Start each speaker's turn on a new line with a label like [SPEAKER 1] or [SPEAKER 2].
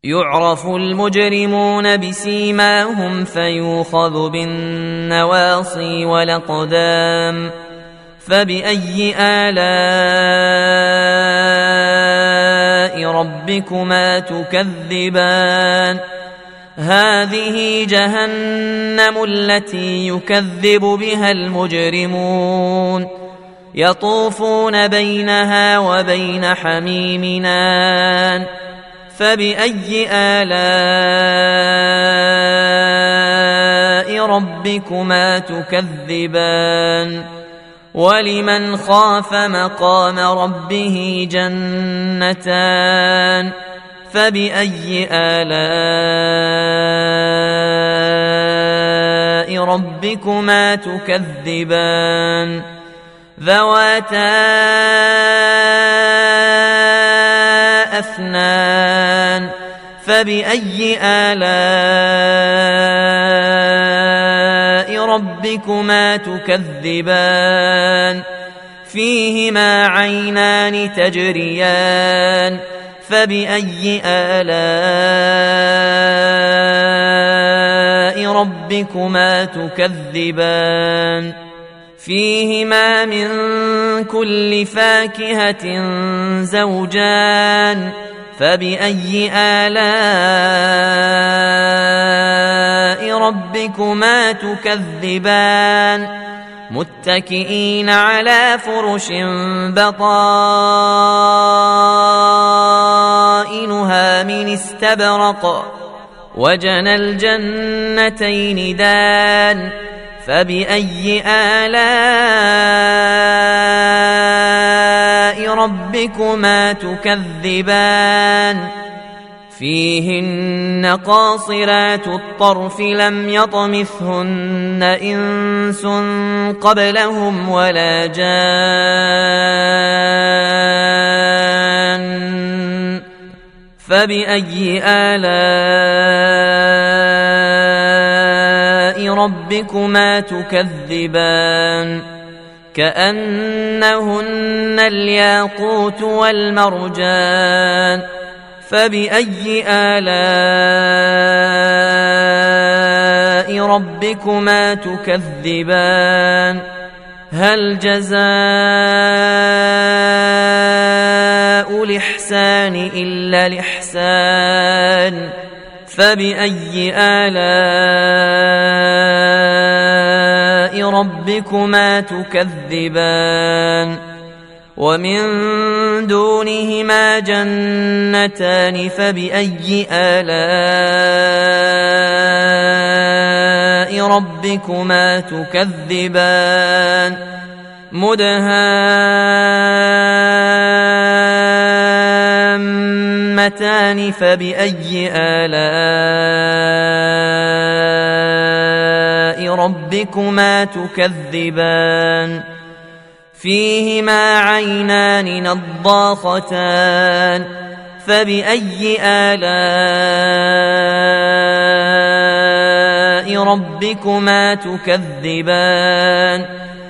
[SPEAKER 1] يعرف المجرمون بسيماهم فيوخذ بالنواصي والأقدام فبأي آلاء ربكما تكذبان هذه جهنم التي يكذب بها المجرمون يطوفون بينها وبين حميم آن فبأي آلاء ربكما تكذبان ولمن خاف مقام ربه جنتان فبأي آلاء ربكما تكذبان ذواتا أفنان فبأي آلاء ربكما تكذبان فيهما عينان تجريان فبأي آلاء ربكما تكذبان فيهما من كل فاكهة زوجان فبأي آلاء ربكما تكذبان متكئين على فرش بطائنها من استبرق وجنى الجنتين دان فبأي آلاء ربكما تكذبان فيهن قاصرات الطرف لم يطمثهن إنس قبلهم ولا جان فبأي آلاء ربكما تكذبان كأنهن الياقوت والمرجان فبأي آلاء ربكما تكذبان هل جزاء الإحسان إلا الإحسان فبأي آلاء ربكما تكذبان ومن دونهما جنتان فبأي آلاء ربكما تكذبان مدهامتان فبأي آلاء ربكما تكذبان فيهما عينان نضاختان فبأي آلاء ربكما تكذبان